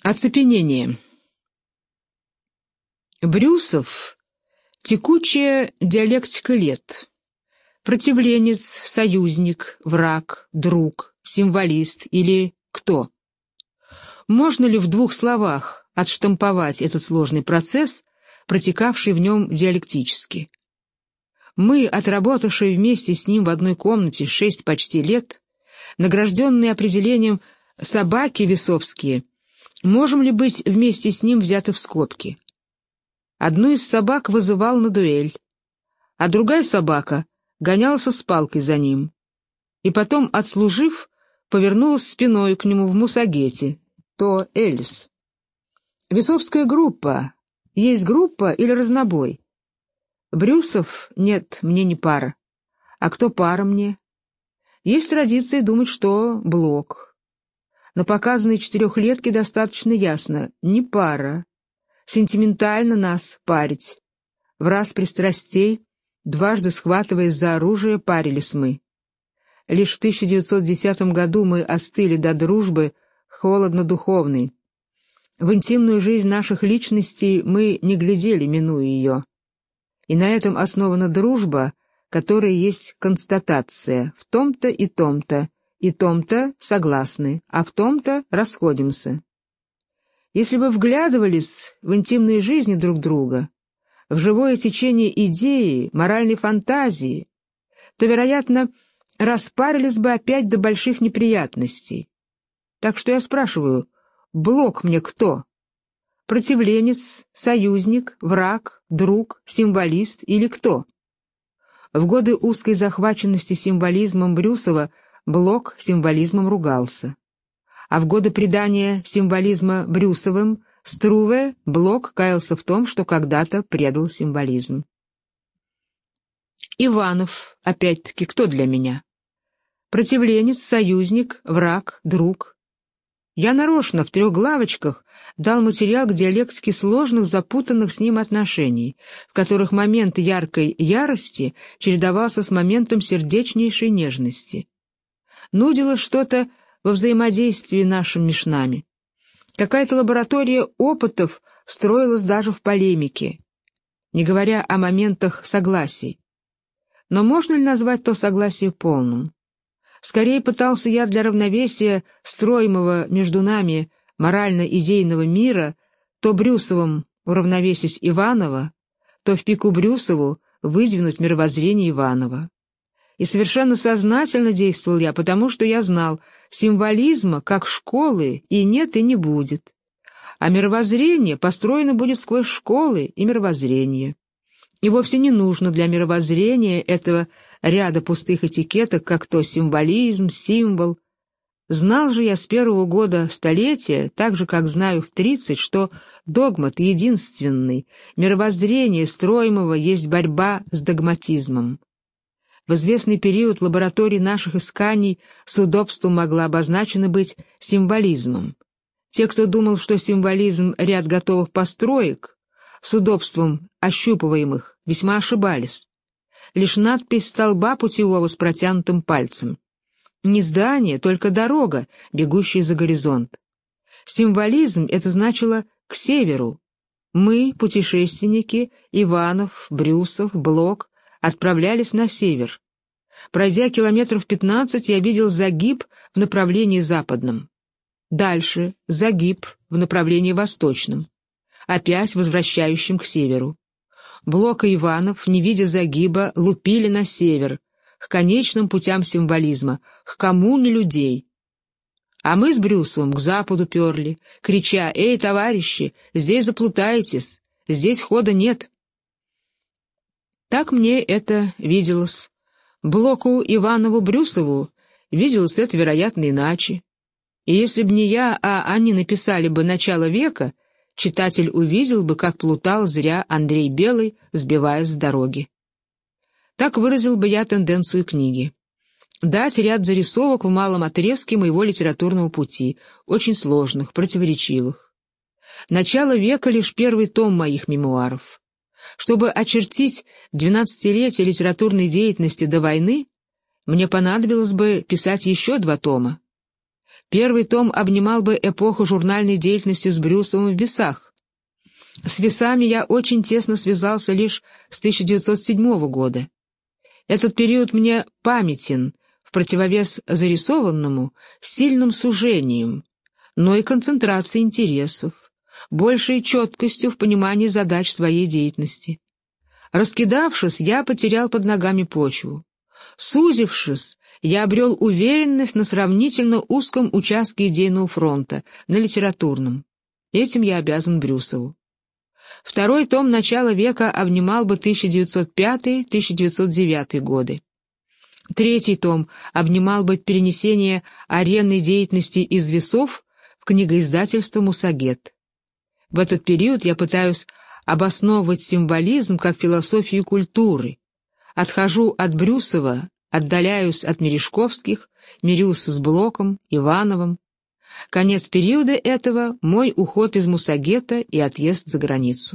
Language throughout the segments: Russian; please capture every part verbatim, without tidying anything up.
Оцепенение. Брюсов — текучая диалектика лет. Противленец, союзник, враг, друг, символист или кто? Можно ли в двух словах отштамповать этот сложный процесс, протекавший в нем диалектически? Мы, отработавшие вместе с ним в одной комнате шесть почти лет, награжденные определением «собаки весовские», можем ли быть вместе с ним взяты в скобки? Одну из собак вызывал на дуэль, а другая собака гонялась с палкой за ним, и потом, отслужив, повернулась спиной к нему в Мусагете, то Эльс. Весовская группа. Есть группа или разнобой? Брюсов? Нет, мне не пара. А кто пара мне? Есть традиция думать, что Блок. На показанной четырехлетке достаточно ясно. Не пара. Сентиментально нас парить. Враз пристрастей, дважды схватываясь за оружие, парились мы. Лишь в тысяча девятьсот десятом году мы остыли до дружбы холодно-духовной. В интимную жизнь наших личностей мы не глядели, минуя ее. И на этом основана дружба, которая есть констатация. В том-то и том-то, и том-то согласны, а в том-то расходимся. Если бы вглядывались в интимные жизни друг друга, в живое течение идеи, моральной фантазии, то, вероятно, распарились бы опять до больших неприятностей. Так что я спрашиваю, Блок мне кто? Противленец, союзник, враг, друг, символист или кто? В годы узкой захваченности символизмом Брюсова Блок символизмом ругался. А в годы предания символизма Брюсовым Струве Блок каялся в том, что когда-то предал символизм. Иванов, опять-таки, кто для меня? Противленец, союзник, враг, друг. Я нарочно в трех главочках дал материал к диалектике сложных, запутанных с ним отношений, в которых момент яркой ярости чередовался с моментом сердечнейшей нежности. Нудило что-то во взаимодействии нашим меж нами. Какая-то лаборатория опытов строилась даже в полемике, не говоря о моментах согласий. Но можно ли назвать то согласие полным? Скорее пытался я для равновесия строимого между нами морально-идейного мира то Брюсовым уравновесить Иванова, то в пику Брюсову выдвинуть мировоззрение Иванова. И совершенно сознательно действовал я, потому что я знал, символизма, как школы, и нет, и не будет. А мировоззрение построено будет сквозь школы и мировоззрение. И вовсе не нужно для мировоззрения этого ряда пустых этикеток, как то символизм, символ. Знал же я с первого года столетия, так же, как знаю в тридцать, что догмат единственный, мировоззрение строимого есть борьба с догматизмом. В известный период лабораторий наших исканий с удобством могла обозначена быть символизмом. Те, кто думал, что символизм — ряд готовых построек, с удобством ощупываемых, весьма ошибались. Лишь надпись столба путевого с протянутым пальцем. Не здание, только дорога, бегущая за горизонт. Символизм — это значило «к северу». Мы, путешественники, Иванов, Брюсов, Блок, отправлялись на север. Пройдя километров пятнадцать, я видел загиб в направлении западном. Дальше загиб в направлении восточном, опять возвращающим к северу. Блок и Иванов, не видя загиба, лупили на север, к конечным путям символизма, к коммуне людей. А мы с Брюсовым к западу перли, крича: «Эй, товарищи, здесь заплутаетесь, здесь хода нет». Так мне это виделось. Блоку, Иванову, Брюсову виделось это, вероятно, иначе. И если б не я, а они написали бы «Начало века», читатель увидел бы, как плутал зря Андрей Белый, сбиваясь с дороги. Так выразил бы я тенденцию книги. Дать ряд зарисовок в малом отрезке моего литературного пути, очень сложных, противоречивых. «Начало века» — лишь первый том моих мемуаров. Чтобы очертить двенадцатилетие литературной деятельности до войны, мне понадобилось бы писать еще два тома. Первый том обнимал бы эпоху журнальной деятельности с Брюсовым в «Весах». С «Весами» я очень тесно связался лишь с тысяча девятьсот седьмого года. Этот период мне памятен, в противовес зарисованному, сильным сужением, но и концентрацией интересов, большей четкостью в понимании задач своей деятельности. Раскидавшись, я потерял под ногами почву. Сузившись, я обрел уверенность на сравнительно узком участке идейного фронта, на литературном. Этим я обязан Брюсову. Второй том начала века обнимал бы тысяча девятьсот пятый — тысяча девятьсот девятый годы. Третий том обнимал бы перенесение аренной деятельности из «Весов» в книгоиздательство «Мусагет». В этот период я пытаюсь обосновывать символизм как философию культуры. Отхожу от Брюсова, отдаляюсь от Мережковских, мирюсь с Блоком, Ивановым. Конец периода этого — мой уход из Мусагета и отъезд за границу.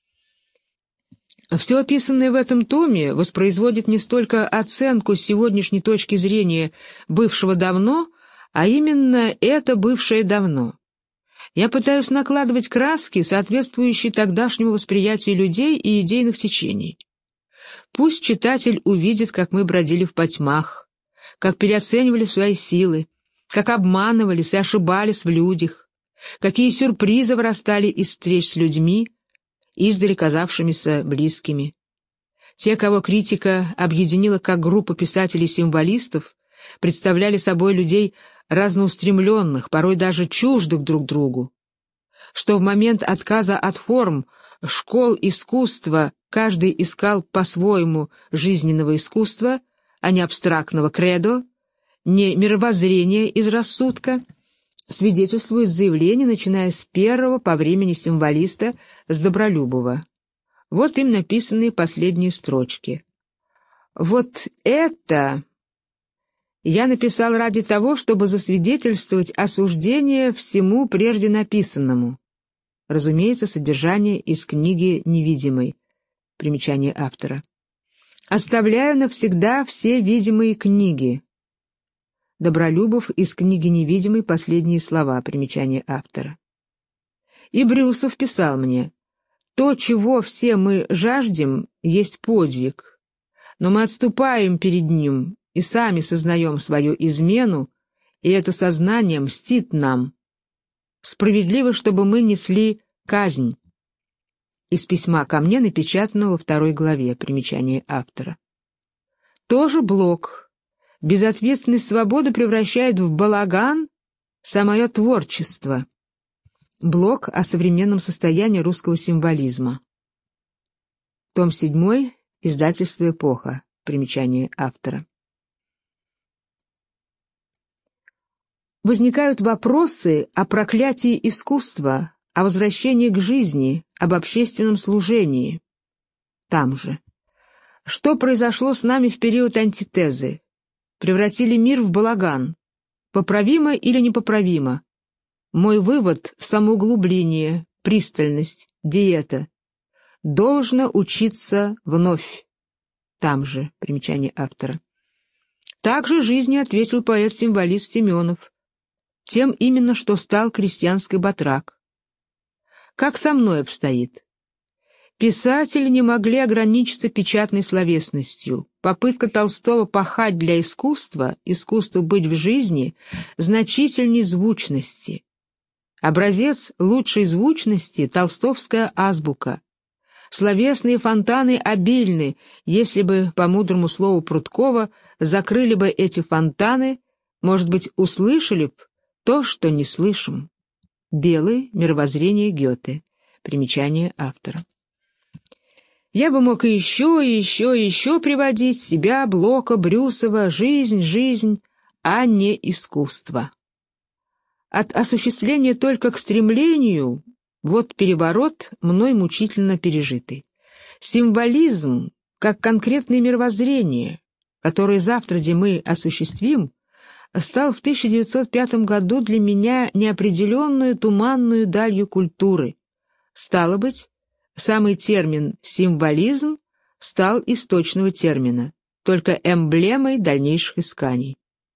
Все описанное в этом томе воспроизводит не столько оценку с сегодняшней точки зрения бывшего давно, а именно это бывшее давно. Я пытаюсь накладывать краски, соответствующие тогдашнему восприятию людей и идейных течений. Пусть читатель увидит, как мы бродили в потьмах, как переоценивали свои силы, как обманывались и ошибались в людях, какие сюрпризы вырастали из встреч с людьми, издали казавшимися близкими. Те, кого критика объединила как группа писателей-символистов, представляли собой людей разноустремленных, порой даже чуждых друг другу, что в момент отказа от форм, школ искусства каждый искал по-своему жизненного искусства, а не абстрактного кредо, не мировоззрения из рассудка, свидетельствует заявление, начиная с первого по времени символиста, с Добролюбова. Вот им написанные последние строчки. «Вот это я написал ради того, чтобы засвидетельствовать осуждение всему прежде написанному». Разумеется, содержание из книги «Невидимый». Примечание автора. «Оставляю навсегда все видимые книги». Добролюбов из книги «Невидимый» последние слова, примечание автора. И Брюсов писал мне: «То, чего все мы жаждем, есть подвиг, но мы отступаем перед ним и сами сознаем свою измену, и это сознание мстит нам. Справедливо, чтобы мы несли казнь». Из письма ко мне, напечатанного во второй главе, примечание автора. Тоже Блок. Безответственность свободы превращает в балаган самое творчество. Блок о современном состоянии русского символизма. Том седьмой, издательство «Эпоха», примечание автора. Возникают вопросы о проклятии искусства, о возвращении к жизни, об общественном служении. Там же. Что произошло с нами в период антитезы? Превратили мир в балаган. Поправимо или непоправимо? Мой вывод — самоуглубление, пристальность, диета. Должно учиться вновь. Там же, примечание автора. Также жизнью ответил поэт-символист Семенов. Тем именно, что стал крестьянской батрак. Как со мной обстоит? Писатели не могли ограничиться печатной словесностью. Попытка Толстого пахать для искусства, искусство быть в жизни, значительней звучности. Образец лучшей звучности — толстовская азбука. Словесные фонтаны обильны, если бы, по мудрому слову Прудкова, закрыли бы эти фонтаны, может быть, услышали б то, что не слышим. Белый, мировоззрение Гёте. Примечание автора. Я бы мог и еще, и еще, и еще приводить себя, Блока, Брюсова, жизнь, жизнь, а не искусство. От осуществления только к стремлению — вот переворот, мной мучительно пережитый. Символизм, как конкретное мировоззрение, которое завтра де мы осуществим, стал в тысяча девятьсот пятом году для меня неопределенную туманную далью культуры. Стало быть, самый термин «символизм» стал из точного термина, только эмблемой дальнейших исканий.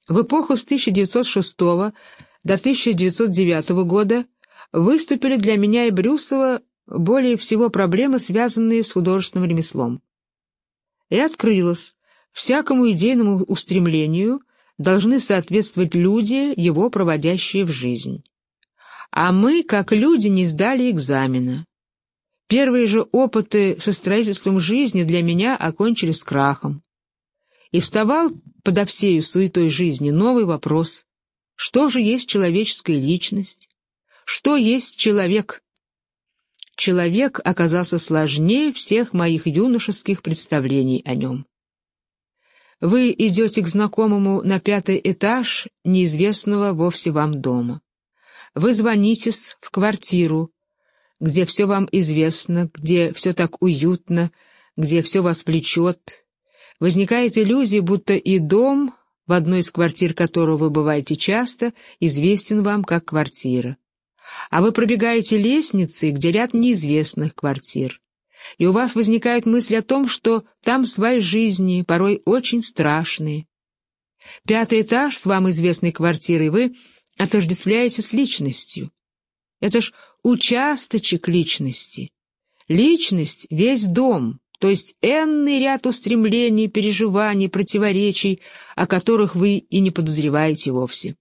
В эпоху с тысяча девятьсот шестого до тысяча девятьсот девятого года выступили для меня и Брюсова более всего проблемы, связанные с художественным ремеслом. И открылось, всякому идейному устремлению должны соответствовать люди, его проводящие в жизнь. А мы, как люди, не сдали экзамена. Первые же опыты со строительством жизни для меня окончились крахом. И вставал подо всею суетой жизни новый вопрос: что же есть человеческая личность? Что есть человек? Человек оказался сложнее всех моих юношеских представлений о нем. Вы идете к знакомому на пятый этаж неизвестного вовсе вам дома. Вы звонитесь в квартиру, где все вам известно, где все так уютно, где все вас влечет. Возникает иллюзия, будто и дом, в одной из квартир которого вы бываете часто, известен вам как квартира. А вы пробегаете лестницы, где ряд неизвестных квартир. И у вас возникает мысль о том, что там свои жизни, порой очень страшные. Пятый этаж с вам известной квартирой вы отождествляете с личностью. Это ж участочек личности. Личность — весь дом, то есть энный ряд устремлений, переживаний, противоречий, о которых вы и не подозреваете вовсе.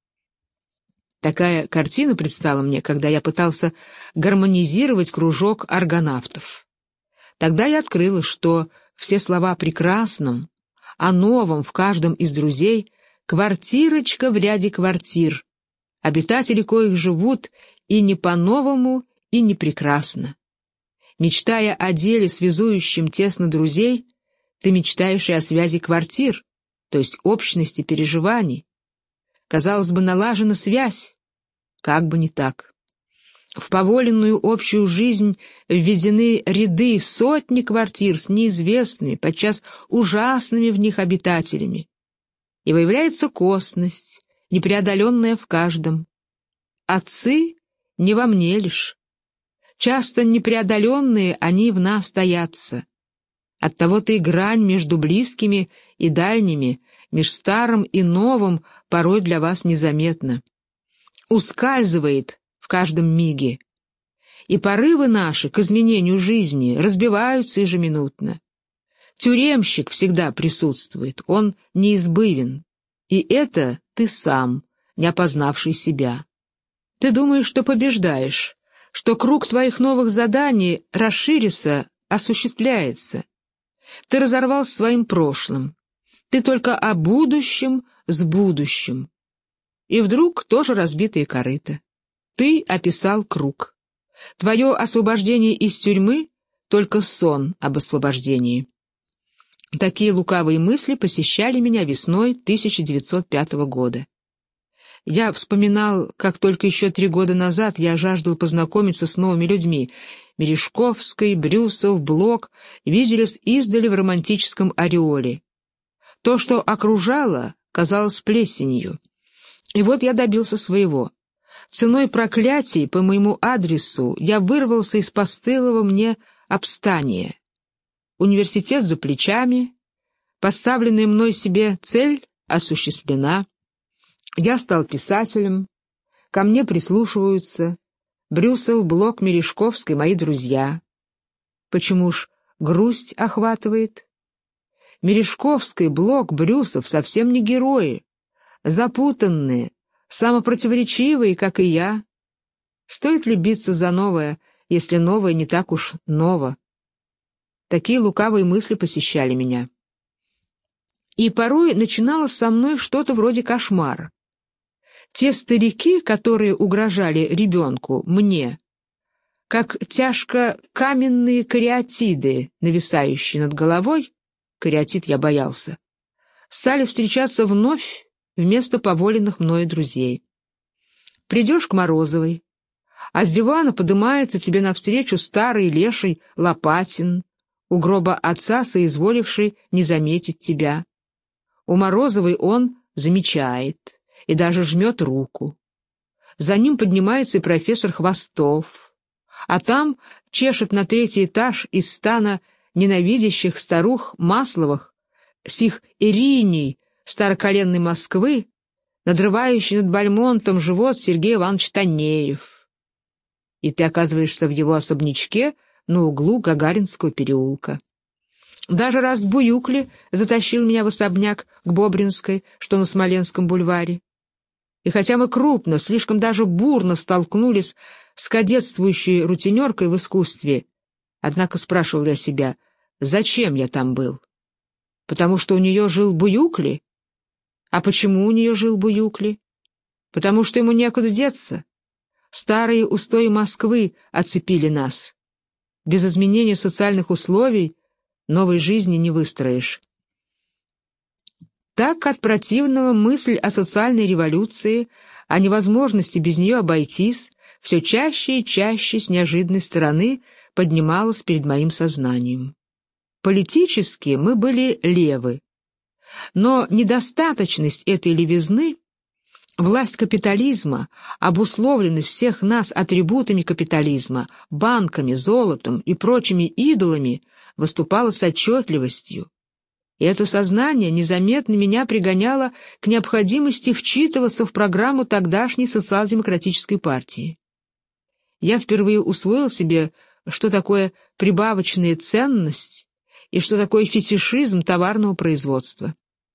Такая картина предстала мне, когда я пытался гармонизировать кружок аргонавтов. Тогда я открыла, что все слова о прекрасном, о новом в каждом из друзей — квартирочка в ряде квартир, обитатели коих живут и не по-новому, и не прекрасно. Мечтая о деле, связующем тесно друзей, ты мечтаешь и о связи квартир, то есть общности переживаний. Казалось бы, налажена связь, как бы не так. В поволенную общую жизнь введены ряды, сотни квартир с неизвестными, подчас ужасными в них обитателями. И выявляется косность, непреодоленная в каждом. Отцы не во мне лишь. Часто непреодоленные они в нас таятся. Оттого-то и грань между близкими и дальними, меж старым и новым порой для вас незаметна. Ускальзывает в каждом миге. И порывы наши к изменению жизни разбиваются ежеминутно. Тюремщик всегда присутствует, он неизбывен. И это ты сам, не опознавший себя. Ты думаешь, что побеждаешь, что круг твоих новых заданий расширится, осуществляется. Ты разорвал с своим прошлым. Ты только о будущем с будущим. И вдруг тоже разбитые корыто. Ты описал круг. Твое освобождение из тюрьмы — только сон об освобождении. Такие лукавые мысли посещали меня весной тысяча девятьсот пятого года. Я вспоминал, как только еще три года назад я жаждал познакомиться с новыми людьми. Мережковский, Брюсов, Блок виделись издали в романтическом ореоле. То, что окружало, казалось плесенью. И вот я добился своего. Ценой проклятий по моему адресу я вырвался из постылого мне обстания. Университет за плечами, поставленная мной себе цель осуществлена. Я стал писателем, ко мне прислушиваются Брюсов, Блок, Мережковский, мои друзья. Почему ж грусть охватывает? Мережковский, Блок, Брюсов совсем не герои, запутанные, самопротиворечивые, как и я. Стоит ли биться за новое, если новое не так уж ново? Такие лукавые мысли посещали меня. И порой начиналось со мной что-то вроде кошмара. Те старики, которые угрожали ребенку, мне, как тяжко каменные кариатиды, нависающие над головой, кариатид я боялся, стали встречаться вновь вместо поволенных мною друзей. Придешь к Морозовой, а с дивана подымается тебе навстречу старый леший Лопатин, у гроба отца соизволивший не заметить тебя. У Морозовой он замечает и даже жмет руку. За ним поднимается и профессор Хвостов, а там чешет на третий этаж из стана ненавидящих старух Масловых с их Ириней, староколенной Москвы, надрывающий над Бальмонтом живот Сергей Иванович Танеев. И ты оказываешься в его особнячке на углу Гагаринского переулка. Даже раз в Буюкле затащил меня в особняк к Бобринской, что на Смоленском бульваре. И хотя мы крупно, слишком даже бурно столкнулись с кадетствующей рутинеркой в искусстве, однако спрашивал я себя, зачем я там был? Потому что у нее жил Буюкли? А почему у нее жил Буюкли? Потому что ему некуда деться. Старые устои Москвы оцепили нас. Без изменения социальных условий новой жизни не выстроишь. Так от противного мысль о социальной революции, о невозможности без нее обойтись, все чаще и чаще с неожиданной стороны поднималась перед моим сознанием. Политически мы были левы, но недостаточность этой левизны, власть капитализма, обусловленность всех нас атрибутами капитализма, банками, золотом и прочими идолами, выступала с отчетливостью. И это сознание незаметно меня пригоняло к необходимости вчитываться в программу тогдашней социал-демократической партии. Я впервые усвоил себе, что такое прибавочная ценность и что такое фетишизм товарного производства.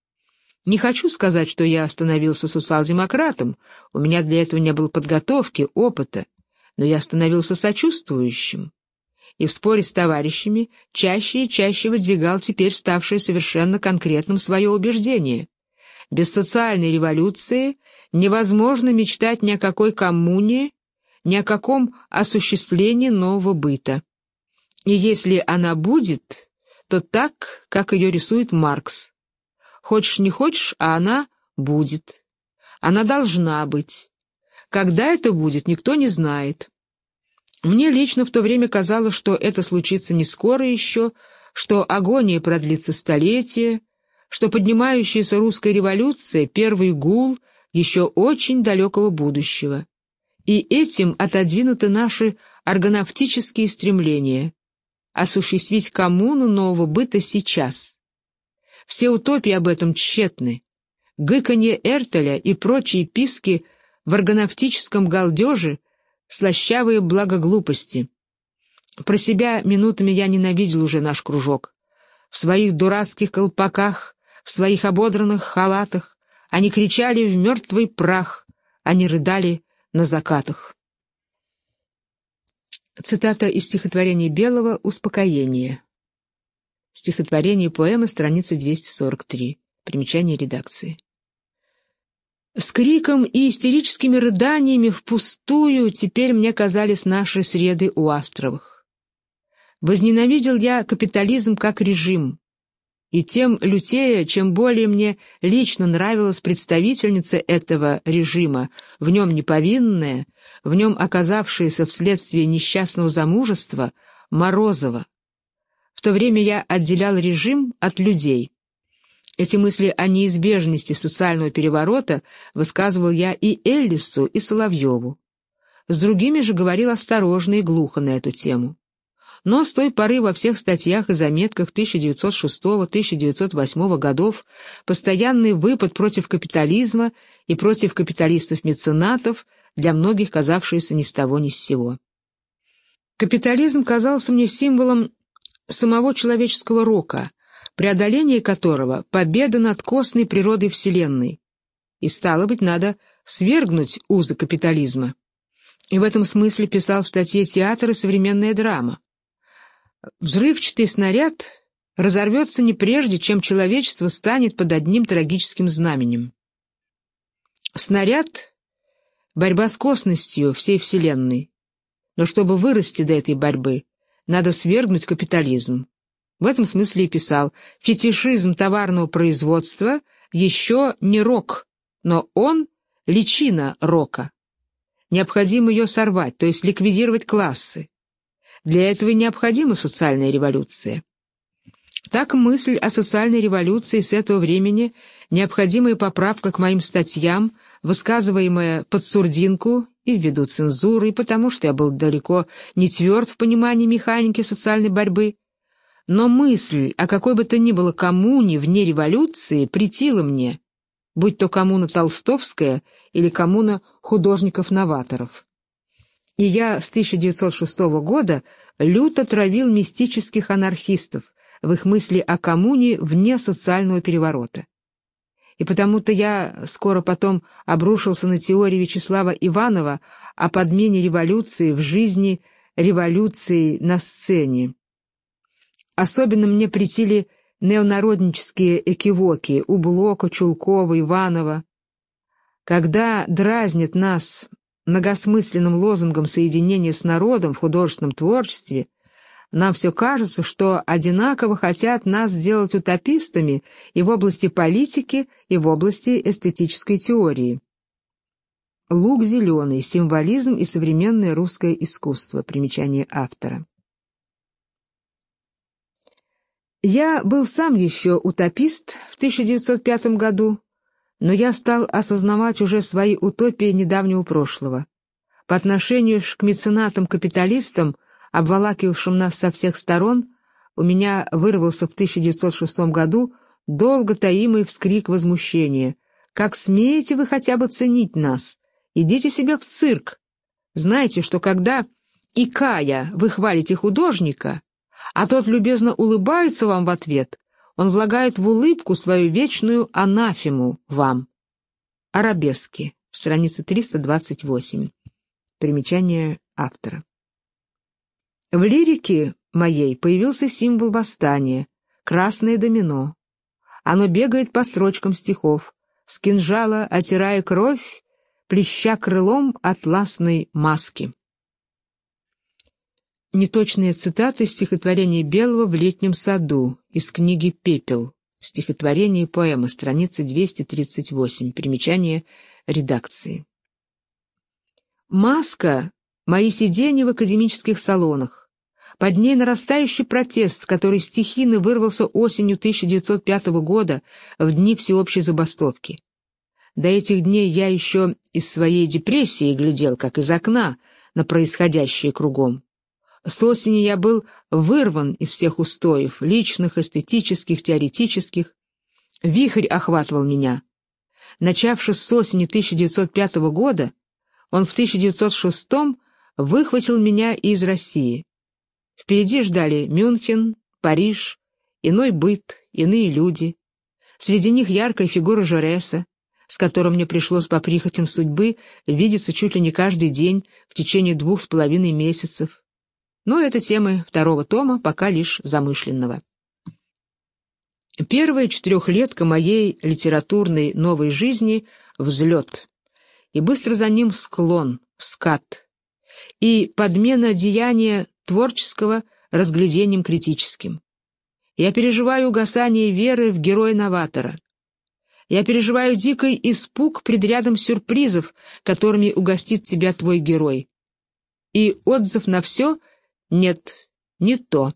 Не хочу сказать, что я становился социал-демократом, у меня для этого не было подготовки, опыта, но я становился сочувствующим. И в споре с товарищами чаще и чаще выдвигал теперь ставшее совершенно конкретным свое убеждение. Без социальной революции невозможно мечтать ни о какой коммуне, ни о каком осуществлении нового быта. И если она будет, то так, как ее рисует Маркс. Хочешь не хочешь, а она будет. Она должна быть. Когда это будет, никто не знает. Мне лично в то время казалось, что это случится не скоро еще, что агония продлится столетия, что поднимающаяся русская революция — первый гул еще очень далекого будущего. И этим отодвинуты наши аргонавтические стремления осуществить коммуну нового быта сейчас. Все утопии об этом тщетны. Гыканье Эртеля и прочие писки в аргонавтическом галдеже — слащавые благоглупости. Про себя минутами я ненавидел уже наш кружок. В своих дурацких колпаках, в своих ободранных халатах они кричали в мертвый прах, они рыдали на закатах. Цитата из стихотворения Белого «Успокоение». Стихотворение и поэма, страница двести сорок три. Примечание редакции. С криком и истерическими рыданиями впустую теперь мне казались наши среды у Астровых. Возненавидел я капитализм как режим, и тем лютее, чем более мне лично нравилась представительница этого режима, в нем неповинная, в нем оказавшаяся вследствие несчастного замужества, Морозова. В то время я отделял режим от людей. Эти мысли о неизбежности социального переворота высказывал я и Эллису, и Соловьеву. С другими же говорил осторожно и глухо на эту тему. Но с той поры во всех статьях и заметках тысяча девятьсот шестого — тысяча девятьсот восьмого годов постоянный выпад против капитализма и против капиталистов-меценатов, для многих казавшийся ни с того ни с сего. Капитализм казался мне символом самого человеческого рока, преодоление которого — победа над косной природой Вселенной. И, стало быть, надо свергнуть узы капитализма. И в этом смысле писал в статье «Театр и современная драма». Взрывчатый снаряд разорвется не прежде, чем человечество станет под одним трагическим знаменем. Снаряд — борьба с косностью всей Вселенной. Но чтобы вырасти до этой борьбы, надо свергнуть капитализм. В этом смысле и писал: фетишизм товарного производства еще не рок, но он — личина рока. Необходимо ее сорвать, то есть ликвидировать классы. Для этого и необходима социальная революция. Так мысль о социальной революции с этого времени, необходимая поправка к моим статьям, высказываемая под сурдинку и ввиду цензуры, и потому что я был далеко не тверд в понимании механики социальной борьбы, но мысль о какой бы то ни было коммуне вне революции претила мне, будь то коммуна Толстовская или коммуна художников-новаторов. И я с тысяча девятьсот шестого года люто травил мистических анархистов в их мысли о коммуне вне социального переворота. И потому-то я скоро потом обрушился на теорию Вячеслава Иванова о подмене революции в жизни революции на сцене. Особенно мне претили неонароднические экивоки у Блока, Чулкова, Иванова. Когда дразнят нас многосмысленным лозунгом соединения с народом в художественном творчестве, нам все кажется, что одинаково хотят нас сделать утопистами и в области политики, и в области эстетической теории. Лук зеленый. Символизм и современное русское искусство. Примечание автора. Я был сам еще утопист в тысяча девятьсот пятом году, но я стал осознавать уже свои утопии недавнего прошлого. По отношению к меценатам-капиталистам, обволакивавшим нас со всех сторон, у меня вырвался в тысяча девятьсот шестом году долго таимый вскрик возмущения. «Как смеете вы хотя бы ценить нас? Идите себе в цирк! Знаете, что когда, икая, вы хвалите художника, а тот любезно улыбается вам в ответ, он влагает в улыбку свою вечную анафему вам». Арабески, страница триста двадцать восемь. Примечание автора. В лирике моей появился символ восстания — красное домино. Оно бегает по строчкам стихов, с кинжала отирая кровь, плеща крылом атласной маски. Неточная цитата из стихотворения Белого «В летнем саду» из книги «Пепел». Стихотворение и поэма, страница двести тридцать восемь. Примечание редакции. Маска — мои сиденья в академических салонах. Под ней нарастающий протест, который стихийно вырвался осенью тысяча девятьсот пятого года в дни всеобщей забастовки. До этих дней я еще из своей депрессии глядел, как из окна, на происходящее кругом. С осени я был вырван из всех устоев, личных, эстетических, теоретических. Вихрь охватывал меня. Начавшись с осени тысяча девятьсот пятого года, он в тысяча девятьсот шестом выхватил меня из России. Впереди ждали Мюнхен, Париж, иной быт, иные люди. Среди них яркая фигура Жореса, с которым мне пришлось по прихотям судьбы видеться чуть ли не каждый день в течение двух с половиной месяцев. Но это темы второго тома, пока лишь замышленного. Первая четырехлетка моей литературной новой жизни — взлет, и быстро за ним склон, скат, и подмена деяния творческого разглядением критическим. Я переживаю угасание веры в героя-новатора. Я переживаю дикий испуг пред рядом сюрпризов, которыми угостит тебя твой герой. И отзыв на все — нет, не то.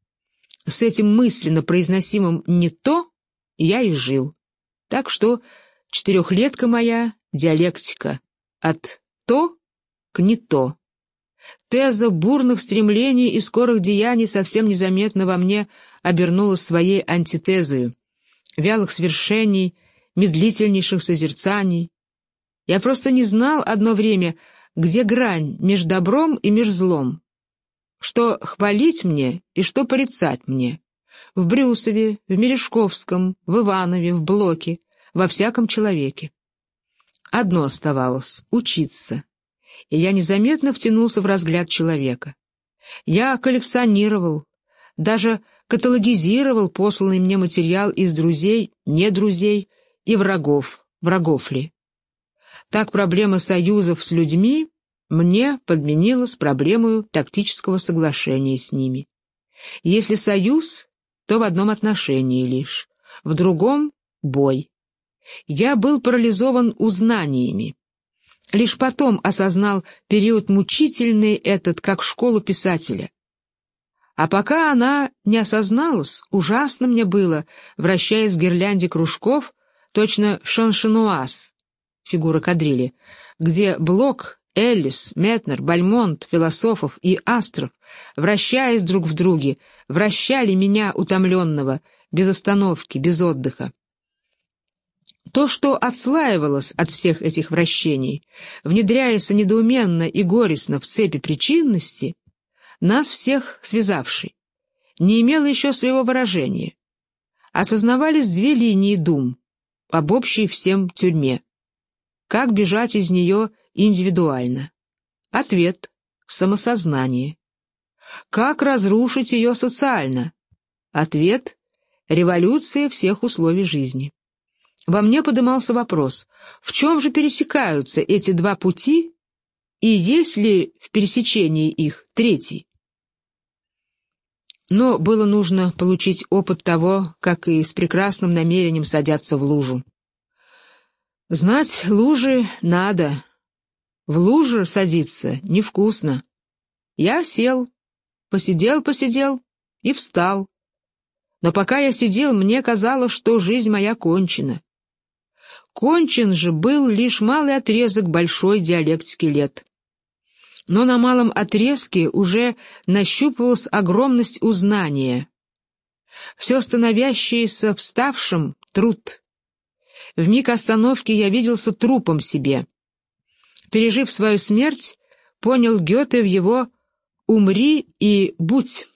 С этим мысленно произносимым «не то» я и жил. Так что четырехлетка моя — диалектика. От «то» к «не то». Теза бурных стремлений и скорых деяний совсем незаметно во мне обернулась своей антитезою, вялых свершений, медлительнейших созерцаний. Я просто не знал одно время, где грань между добром и между злом, что хвалить мне и что порицать мне. В Брюсове, в Мережковском, в Иванове, в Блоке, во всяком человеке. Одно оставалось — учиться. И я незаметно втянулся в разгляд человека. Я коллекционировал, даже каталогизировал посланный мне материал из друзей, не друзей и врагов, врагов ли. Так проблема союзов с людьми мне подменилась проблемою тактического соглашения с ними. Если союз, то в одном отношении лишь, в другом — бой. Я был парализован узнаниями. Лишь потом осознал период мучительный этот, как школу писателя. А пока она не осозналась, ужасно мне было, вращаясь в гирлянде кружков, точно шаншенуаз, фигура кадрили, где Блок, Эллис, Метнер, Бальмонт, Философов и Астров, вращаясь друг в друге, вращали меня, утомленного, без остановки, без отдыха. То, что отслаивалось от всех этих вращений, внедряясь недоуменно и горестно в цепи причинности, нас всех связавшей, не имело еще своего выражения. Осознавались две линии дум об общей всем тюрьме. Как бежать из нее индивидуально? Ответ — самосознание. Как разрушить ее социально? Ответ — революция всех условий жизни. Во мне подымался вопрос, в чем же пересекаются эти два пути, и есть ли в пересечении их третий? Но было нужно получить опыт того, как и с прекрасным намерением садятся в лужу. Знать лужи надо. В луже садиться невкусно. Я сел, посидел-посидел и встал. Но пока я сидел, мне казалось, что жизнь моя кончена. Кончен же был лишь малый отрезок большой диалектики лет. Но на малом отрезке уже нащупывалась огромность узнания. Все становящееся вставшим — труд. В миг остановки я виделся трупом себе. Пережив свою смерть, понял Гёте в его «умри и будь».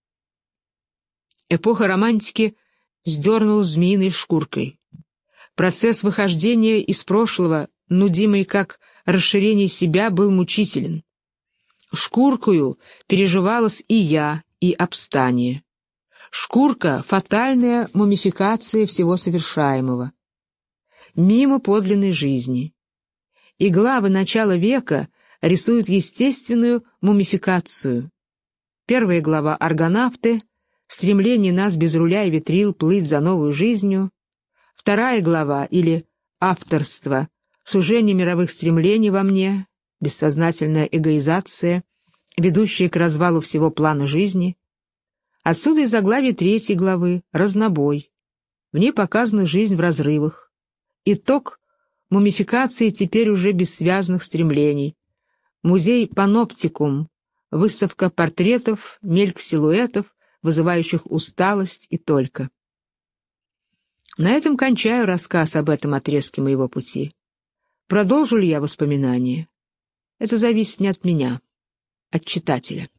Эпоха романтики сдернула змеиной шкуркой. Процесс выхождения из прошлого, нудимый как расширение себя, был мучителен. Шкуркою переживалась и я, и обстание. Шкурка — фатальная мумификация всего совершаемого. Мимо подлинной жизни. И главы начала века рисуют естественную мумификацию. Первая глава «Аргонавты», стремление нас без руля и ветрил плыть за новую жизнью. Вторая глава, или «Авторство», сужение мировых стремлений во мне, бессознательная эгоизация, ведущая к развалу всего плана жизни. Отсюда и заглавие третьей главы «Разнобой». В ней показана жизнь в разрывах. Итог мумификации теперь уже бессвязных стремлений. Музей «Паноптикум», выставка портретов, мельк силуэтов, вызывающих усталость и только. На этом кончаю рассказ об этом отрезке моего пути. Продолжу ли я воспоминания? Это зависит не от меня, от читателя.